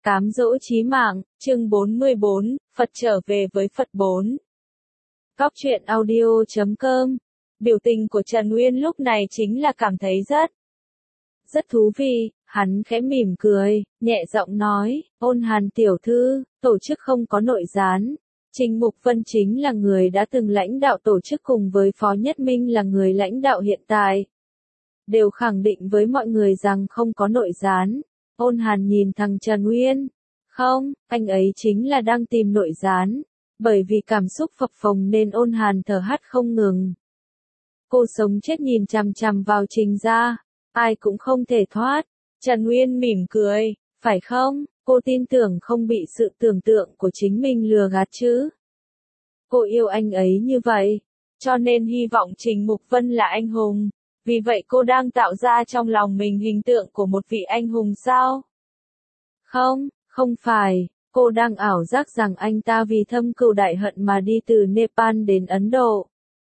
Cám dỗ chí mạng, chương 44, Phật trở về với Phật 4. Góc truyện audio.com. Biểu tình của Trần Uyên lúc này chính là cảm thấy rất thú vị, hắn khẽ mỉm cười, nhẹ giọng nói, Ôn Hàn tiểu thư, tổ chức không có nội gián. Trình Mục Vân chính là người đã từng lãnh đạo tổ chức cùng với Phó Nhất Minh là người lãnh đạo hiện tại. Đều khẳng định với mọi người rằng không có nội gián. Ôn Hàn nhìn thằng Trần Uyên. Không, anh ấy chính là đang tìm nội gián. Bởi vì cảm xúc phập phồng nên Ôn Hàn thở hắt không ngừng. Cô sống chết nhìn chằm chằm vào Trình gia. Ai cũng không thể thoát. Trần Uyên mỉm cười. Phải không? Cô tin tưởng không bị sự tưởng tượng của chính mình lừa gạt chứ. Cô yêu anh ấy như vậy. Cho nên hy vọng Trình Mục Vân là anh hùng. Vì vậy cô đang tạo ra trong lòng mình hình tượng của một vị anh hùng sao? Không, không phải, cô đang ảo giác rằng anh ta vì thâm cừu đại hận mà đi từ Nepal đến Ấn Độ.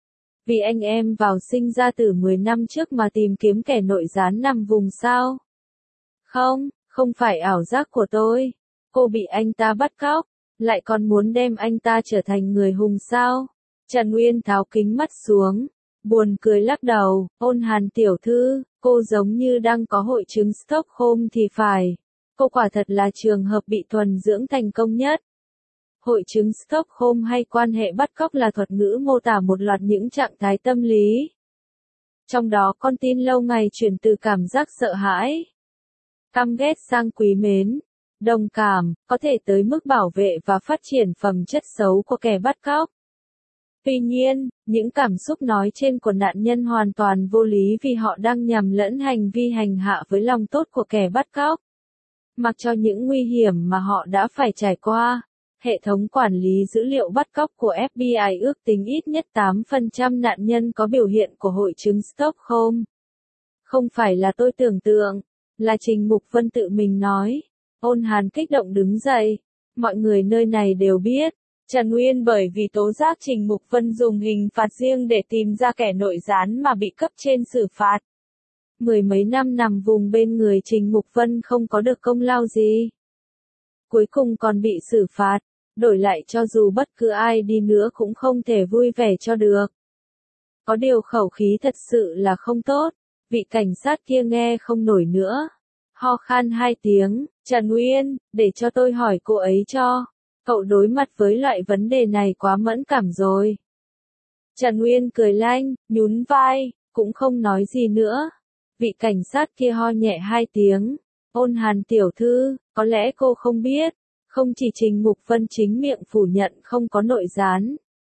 Vì anh em vào sinh ra từ 10 năm trước mà tìm kiếm kẻ nội gián nằm vùng sao? Không, không phải ảo giác của tôi. Cô bị anh ta bắt cóc, lại còn muốn đem anh ta trở thành người hùng sao? Trần Uyên tháo kính mắt xuống. Buồn cười lắc đầu, Ôn Hàn tiểu thư, cô giống như đang có hội chứng Stockholm thì phải. Cô quả thật là trường hợp bị thuần dưỡng thành công nhất. Hội chứng Stockholm hay quan hệ bắt cóc là thuật ngữ mô tả một loạt những trạng thái tâm lý. Trong đó con tin lâu ngày chuyển từ cảm giác sợ hãi, căm ghét sang quý mến, đồng cảm, có thể tới mức bảo vệ và phát triển phẩm chất xấu của kẻ bắt cóc. Tuy nhiên, những cảm xúc nói trên của nạn nhân hoàn toàn vô lý vì họ đang nhầm lẫn hành vi hành hạ với lòng tốt của kẻ bắt cóc. Mặc cho những nguy hiểm mà họ đã phải trải qua, hệ thống quản lý dữ liệu bắt cóc của FBI ước tính ít nhất 8% nạn nhân có biểu hiện của hội chứng Stockholm. Không phải là tôi tưởng tượng, là Trình Mục Vân tự mình nói. Ôn Hàn kích động đứng dậy. Mọi người nơi này đều biết. Trần Uyên bởi vì tố giác Trình Mục Vân dùng hình phạt riêng để tìm ra kẻ nội gián mà bị cấp trên xử phạt. Mười mấy năm nằm vùng bên người Trình Mục Vân không có được công lao gì. Cuối cùng còn bị xử phạt, đổi lại cho dù bất cứ ai đi nữa cũng không thể vui vẻ cho được. Có điều khẩu khí thật sự là không tốt, vị cảnh sát kia nghe không nổi nữa. Ho khan 2 tiếng, Trần Uyên, để cho tôi hỏi cô ấy cho. Cậu đối mặt với loại vấn đề này quá mẫn cảm rồi. Trần Uyên cười lanh, nhún vai, cũng không nói gì nữa. Vị cảnh sát kia ho nhẹ 2 tiếng. Ôn Hàn tiểu thư, có lẽ cô không biết, không chỉ Trình Mục Vân chính miệng phủ nhận không có nội gián,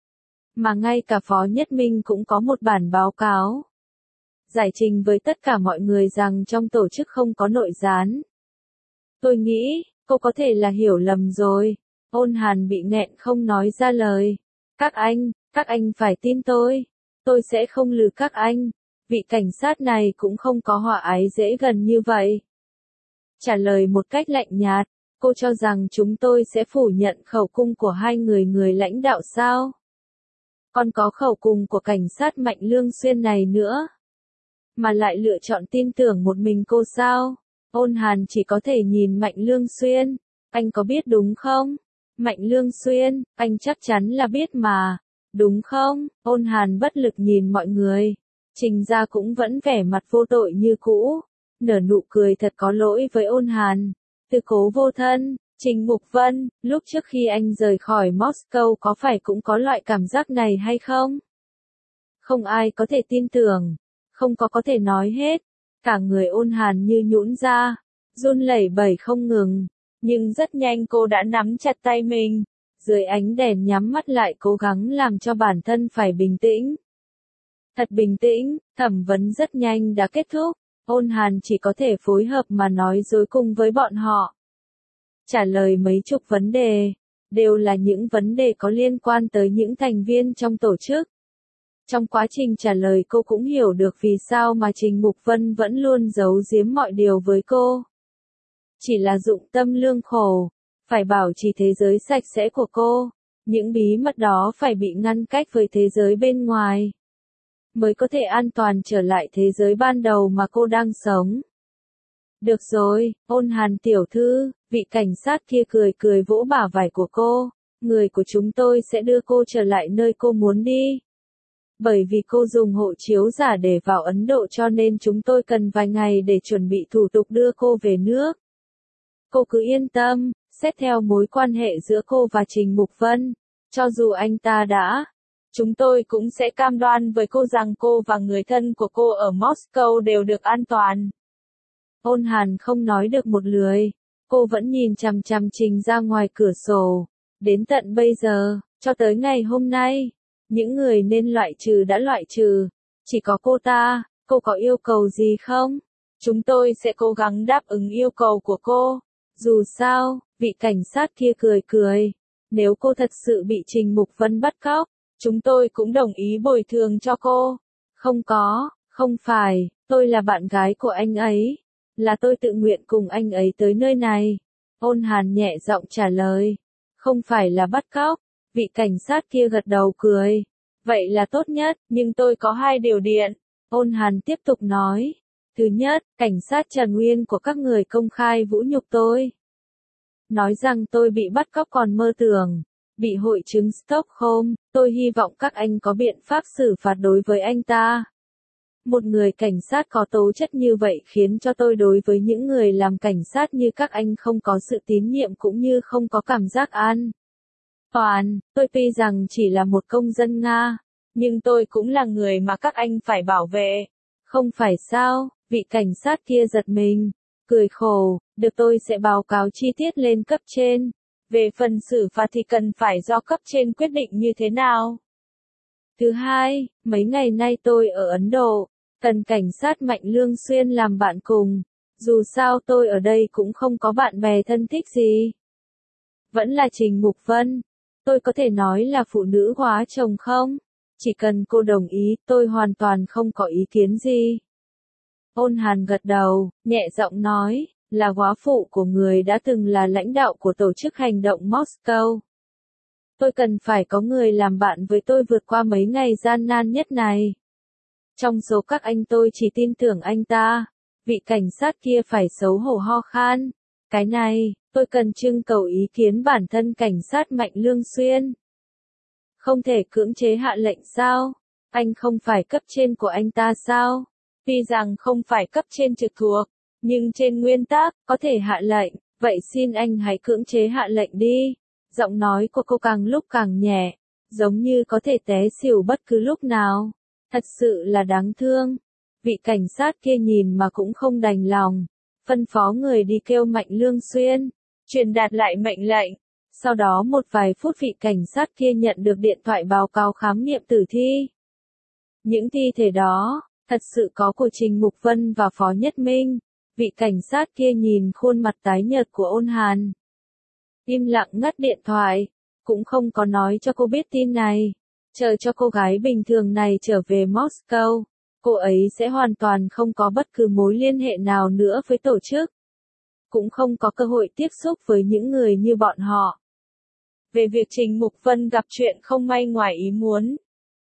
mà ngay cả Phó Nhất Minh cũng có một bản báo cáo. Giải trình với tất cả mọi người rằng trong tổ chức không có nội gián. Tôi nghĩ, cô có thể là hiểu lầm rồi. Ôn Hàn bị nghẹn không nói ra lời. Các anh phải tin tôi sẽ không lừa các anh. Vị cảnh sát này cũng không có hòa ái dễ gần như vậy. Trả lời một cách lạnh nhạt, cô cho rằng chúng tôi sẽ phủ nhận khẩu cung của hai người lãnh đạo sao? Còn có khẩu cung của cảnh sát Mạnh Lương Xuyên này nữa. Mà lại lựa chọn tin tưởng một mình cô sao? Ôn Hàn chỉ có thể nhìn Mạnh Lương Xuyên. Anh có biết đúng không? Mạnh Lương Xuyên, anh chắc chắn là biết mà. Đúng không? Ôn Hàn bất lực nhìn mọi người. Trình gia cũng vẫn vẻ mặt vô tội như cũ. Nở nụ cười thật có lỗi với Ôn Hàn. Tư cố vô thân, Trình Mục Vân, lúc trước khi anh rời khỏi Moscow có phải cũng có loại cảm giác này hay không? Không ai có thể tin tưởng. Không có thể nói hết. Cả người Ôn Hàn như nhũn ra, run lẩy bẩy không ngừng. Nhưng rất nhanh cô đã nắm chặt tay mình. Dưới ánh đèn nhắm mắt lại cố gắng làm cho bản thân phải bình tĩnh. Thật bình tĩnh, thẩm vấn rất nhanh đã kết thúc. Ôn Hàn chỉ có thể phối hợp mà nói dối cùng với bọn họ. Trả lời mấy chục vấn đề. Đều là những vấn đề có liên quan tới những thành viên trong tổ chức. Trong quá trình trả lời cô cũng hiểu được vì sao mà Trình Mục Vân vẫn luôn giấu giếm mọi điều với cô. Chỉ là dụng tâm lương khổ, phải bảo trì thế giới sạch sẽ của cô. Những bí mật đó phải bị ngăn cách với thế giới bên ngoài. Mới có thể an toàn trở lại thế giới ban đầu mà cô đang sống. Được rồi, Ôn Hàn tiểu thư, Vị cảnh sát kia cười cười vỗ bả vai của cô. Người của chúng tôi sẽ đưa cô trở lại nơi cô muốn đi. Bởi vì cô dùng hộ chiếu giả để vào Ấn Độ cho nên chúng tôi cần vài ngày để chuẩn bị thủ tục đưa cô về nước. Cô cứ yên tâm, xét theo mối quan hệ giữa cô và Trình Mục Vân, cho dù anh ta đã, chúng tôi cũng sẽ cam đoan với cô rằng cô và người thân của cô ở Moscow đều được an toàn. Ôn Hàn không nói được một lời, cô vẫn nhìn chằm chằm Trình ra ngoài cửa sổ. Đến tận bây giờ, cho tới ngày hôm nay, những người nên loại trừ đã loại trừ, chỉ có cô ta. Cô có yêu cầu gì không? Chúng tôi sẽ cố gắng đáp ứng yêu cầu của cô. Dù sao, vị cảnh sát kia cười cười. Nếu cô thật sự bị Trình Mục Vân bắt cóc, chúng tôi cũng đồng ý bồi thường cho cô. Không phải, tôi là bạn gái của anh ấy. Là tôi tự nguyện cùng anh ấy tới nơi này. Ôn Hàn nhẹ giọng trả lời. Không phải là bắt cóc. Vị cảnh sát kia gật đầu cười. Vậy là tốt nhất, nhưng tôi có 2 điều kiện. Ôn Hàn tiếp tục nói. Thứ nhất, cảnh sát Trần Uyên của các người công khai vũ nhục tôi. Nói rằng tôi bị bắt cóc còn mơ tưởng. Bị hội chứng Stockholm, tôi hy vọng các anh có biện pháp xử phạt đối với anh ta. Một người cảnh sát có tố chất như vậy khiến cho tôi đối với những người làm cảnh sát như các anh không có sự tín nhiệm cũng như không có cảm giác an toàn. Tôi tuy rằng chỉ là một công dân Nga, nhưng tôi cũng là người mà các anh phải bảo vệ. Không phải sao? Vị cảnh sát kia giật mình, cười khổ, được tôi sẽ báo cáo chi tiết lên cấp trên. Về phần xử phạt thì cần phải do cấp trên quyết định như thế nào. Thứ hai, mấy ngày nay tôi ở Ấn Độ, cần cảnh sát Mạnh Lương Xuyên làm bạn cùng. Dù sao tôi ở đây cũng không có bạn bè thân thích gì. Vẫn là Trình Mục Vân. Tôi có thể nói là phụ nữ hóa chồng không? Chỉ cần cô đồng ý, tôi hoàn toàn không có ý kiến gì. Ôn Hàn gật đầu, nhẹ giọng nói, là góa phụ của người đã từng là lãnh đạo của tổ chức hành động Moscow. Tôi cần phải có người làm bạn với tôi vượt qua mấy ngày gian nan nhất này. Trong số các anh tôi chỉ tin tưởng anh ta. Vị cảnh sát kia phải xấu hổ ho khan. Cái này, tôi cần trưng cầu ý kiến bản thân cảnh sát Mạnh Lương Xuyên. Không thể cưỡng chế hạ lệnh sao? Anh không phải cấp trên của anh ta sao? Tuy rằng không phải cấp trên trực thuộc, nhưng trên nguyên tắc, có thể hạ lệnh. Vậy xin anh hãy cưỡng chế hạ lệnh đi. Giọng nói của cô càng lúc càng nhẹ, giống như có thể té xỉu bất cứ lúc nào. Thật sự là đáng thương. Vị cảnh sát kia nhìn mà cũng không đành lòng. Phân phó người đi kêu Mạnh Lương Xuyên, truyền đạt lại mệnh lệnh. Sau đó một vài phút vị cảnh sát kia nhận được điện thoại báo cáo khám nghiệm tử thi. Những thi thể đó, thật sự có của Trình Mục Vân và Phó Nhất Minh. Vị cảnh sát kia nhìn khuôn mặt tái nhợt của Ôn Hàn. Im lặng ngắt điện thoại, cũng không có nói cho cô biết tin này. Chờ cho cô gái bình thường này trở về Moscow, cô ấy sẽ hoàn toàn không có bất cứ mối liên hệ nào nữa với tổ chức. Cũng không có cơ hội tiếp xúc với những người như bọn họ. Về việc Trình Mục Vân gặp chuyện không may ngoài ý muốn,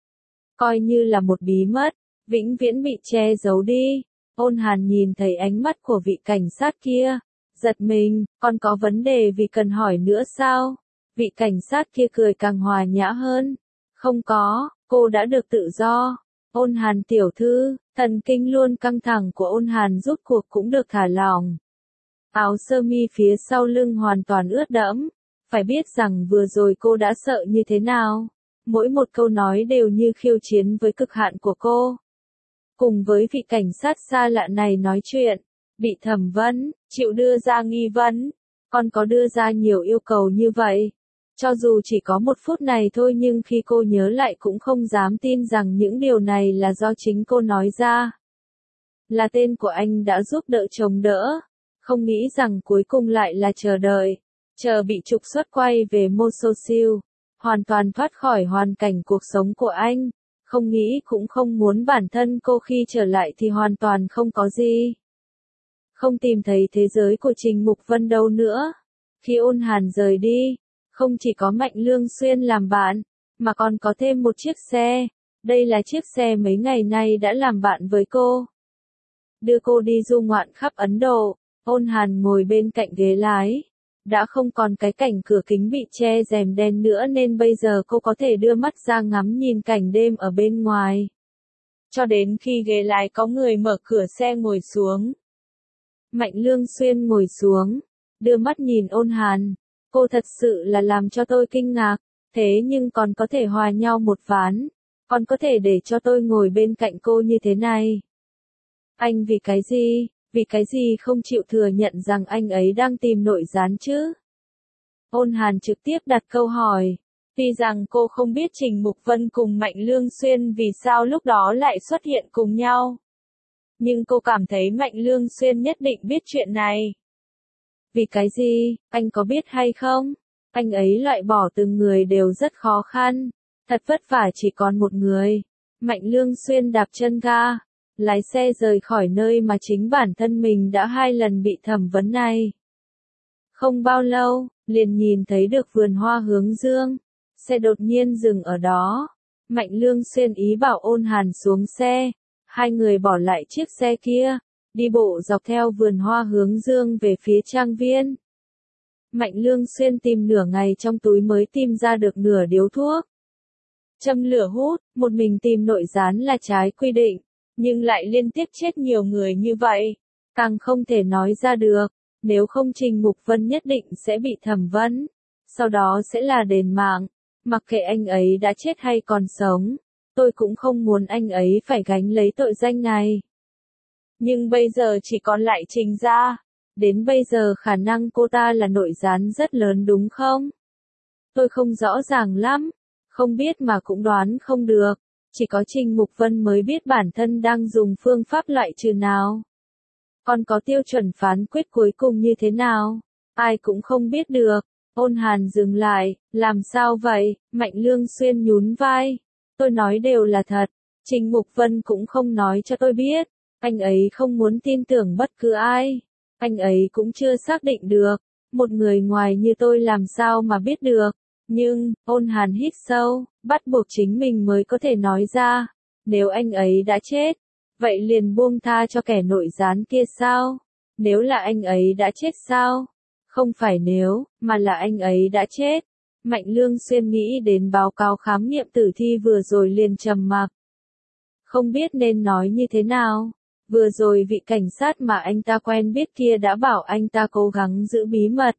coi như là một bí mật, vĩnh viễn bị che giấu đi. Ôn Hàn nhìn thấy ánh mắt của vị cảnh sát kia, giật mình, còn có vấn đề vì cần hỏi nữa sao? Vị cảnh sát kia cười càng hòa nhã hơn. Không có, cô đã được tự do. Ôn Hàn tiểu thư, thần kinh luôn căng thẳng của Ôn Hàn rút cuộc cũng được thả lỏng. Áo sơ mi phía sau lưng hoàn toàn ướt đẫm. Phải biết rằng vừa rồi cô đã sợ như thế nào. Mỗi một câu nói đều như khiêu chiến với cực hạn của cô. Cùng với vị cảnh sát xa lạ này nói chuyện, bị thẩm vấn, chịu đưa ra nghi vấn, còn có đưa ra nhiều yêu cầu như vậy. Cho dù chỉ có 1 phút này thôi nhưng khi cô nhớ lại cũng không dám tin rằng những điều này là do chính cô nói ra. Là tên của anh đã giúp đỡ chồng đỡ. Không nghĩ rằng cuối cùng lại là chờ đợi. Chờ bị trục xuất quay về Mososil. Hoàn toàn thoát khỏi hoàn cảnh cuộc sống của anh. Không nghĩ cũng không muốn bản thân cô khi trở lại thì hoàn toàn không có gì. Không tìm thấy thế giới của Trình Mục Vân đâu nữa. Khi Ôn Hàn rời đi, không chỉ có Mạnh Lương Xuyên làm bạn, mà còn có thêm một chiếc xe. Đây là chiếc xe mấy ngày nay đã làm bạn với cô. Đưa cô đi du ngoạn khắp Ấn Độ. Ôn Hàn ngồi bên cạnh ghế lái, Đã không còn cái cảnh cửa kính bị che rèm đen nữa nên bây giờ cô có thể đưa mắt ra ngắm nhìn cảnh đêm ở bên ngoài. Cho đến khi ghế lái có người mở cửa xe ngồi xuống. Mạnh Lương Xuyên ngồi xuống, đưa mắt nhìn Ôn Hàn. Cô thật sự là làm cho tôi kinh ngạc, thế nhưng còn có thể hòa nhau một ván, còn có thể để cho tôi ngồi bên cạnh cô như thế này. Anh vì cái gì không chịu thừa nhận rằng anh ấy đang tìm nội gián chứ? Ôn Hàn trực tiếp đặt câu hỏi. Tuy rằng cô không biết Trình Mục Vân cùng Mạnh Lương Xuyên vì sao lúc đó lại xuất hiện cùng nhau. Nhưng cô cảm thấy Mạnh Lương Xuyên nhất định biết chuyện này. Vì cái gì, anh có biết hay không? Anh ấy loại bỏ từng người đều rất khó khăn. Thật vất vả chỉ còn một người. Mạnh Lương Xuyên đạp chân ga, lái xe rời khỏi nơi mà chính bản thân mình đã 2 lần bị thẩm vấn này. Không bao lâu, liền nhìn thấy được vườn hoa hướng dương. Xe đột nhiên dừng ở đó. Mạnh Lương Xuyên ý bảo Ôn Hàn xuống xe. Hai người bỏ lại chiếc xe kia, đi bộ dọc theo vườn hoa hướng dương về phía trang viên. Mạnh Lương Xuyên tìm nửa ngày trong túi mới tìm ra được nửa điếu thuốc. Châm lửa hút, một mình tìm nội gián là trái quy định, nhưng lại liên tiếp chết nhiều người như vậy, càng không thể nói ra được, nếu không Trình Mục Vân nhất định sẽ bị thẩm vấn, sau đó sẽ là đền mạng, mặc kệ anh ấy đã chết hay còn sống, tôi cũng không muốn anh ấy phải gánh lấy tội danh này. Nhưng bây giờ chỉ còn lại Trình gia, đến bây giờ khả năng cô ta là nội gián rất lớn đúng không? Tôi không rõ ràng lắm, không biết mà cũng đoán không được, chỉ có Trình Mục Vân mới biết bản thân đang dùng phương pháp loại trừ nào. Còn có tiêu chuẩn phán quyết cuối cùng như thế nào, ai cũng không biết được. Ôn Hàn dừng lại, làm sao vậy? Mạnh Lương Xuyên nhún vai. Tôi nói đều là thật, Trình Mục Vân cũng không nói cho tôi biết, anh ấy không muốn tin tưởng bất cứ ai, anh ấy cũng chưa xác định được, một người ngoài như tôi làm sao mà biết được, nhưng, Ôn Hàn hít sâu, bắt buộc chính mình mới có thể nói ra, nếu anh ấy đã chết, vậy liền buông tha cho kẻ nội gián kia sao? Nếu là anh ấy đã chết sao? Không phải nếu, mà là anh ấy đã chết. Mạnh Lương Xuyên nghĩ đến báo cáo khám nghiệm tử thi vừa rồi liền trầm mặc. Không biết nên nói như thế nào. Vừa rồi vị cảnh sát mà anh ta quen biết kia đã bảo anh ta cố gắng giữ bí mật.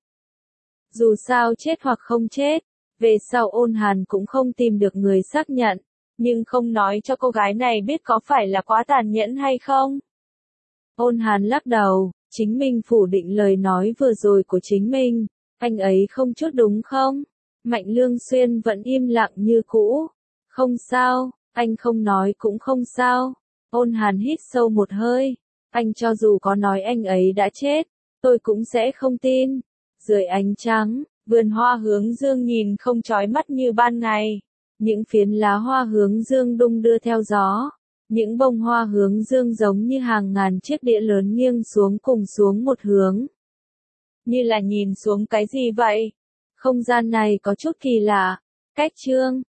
Dù sao chết hoặc không chết, về sau Ôn Hàn cũng không tìm được người xác nhận, nhưng không nói cho cô gái này biết có phải là quá tàn nhẫn hay không. Ôn Hàn lắc đầu, chính mình phủ định lời nói vừa rồi của chính mình, anh ấy không chút đúng không? Mạnh Lương Xuyên vẫn im lặng như cũ. Không sao, anh không nói cũng không sao. Ôn Hàn hít sâu một hơi. Anh cho dù có nói anh ấy đã chết, tôi cũng sẽ không tin. Dưới ánh trắng, vườn hoa hướng dương nhìn không chói mắt như ban ngày. Những phiến lá hoa hướng dương đung đưa theo gió. Những bông hoa hướng dương giống như hàng ngàn chiếc đĩa lớn nghiêng xuống cùng xuống một hướng. Như là nhìn xuống cái gì vậy? Không gian này có chút kỳ lạ. Cách chương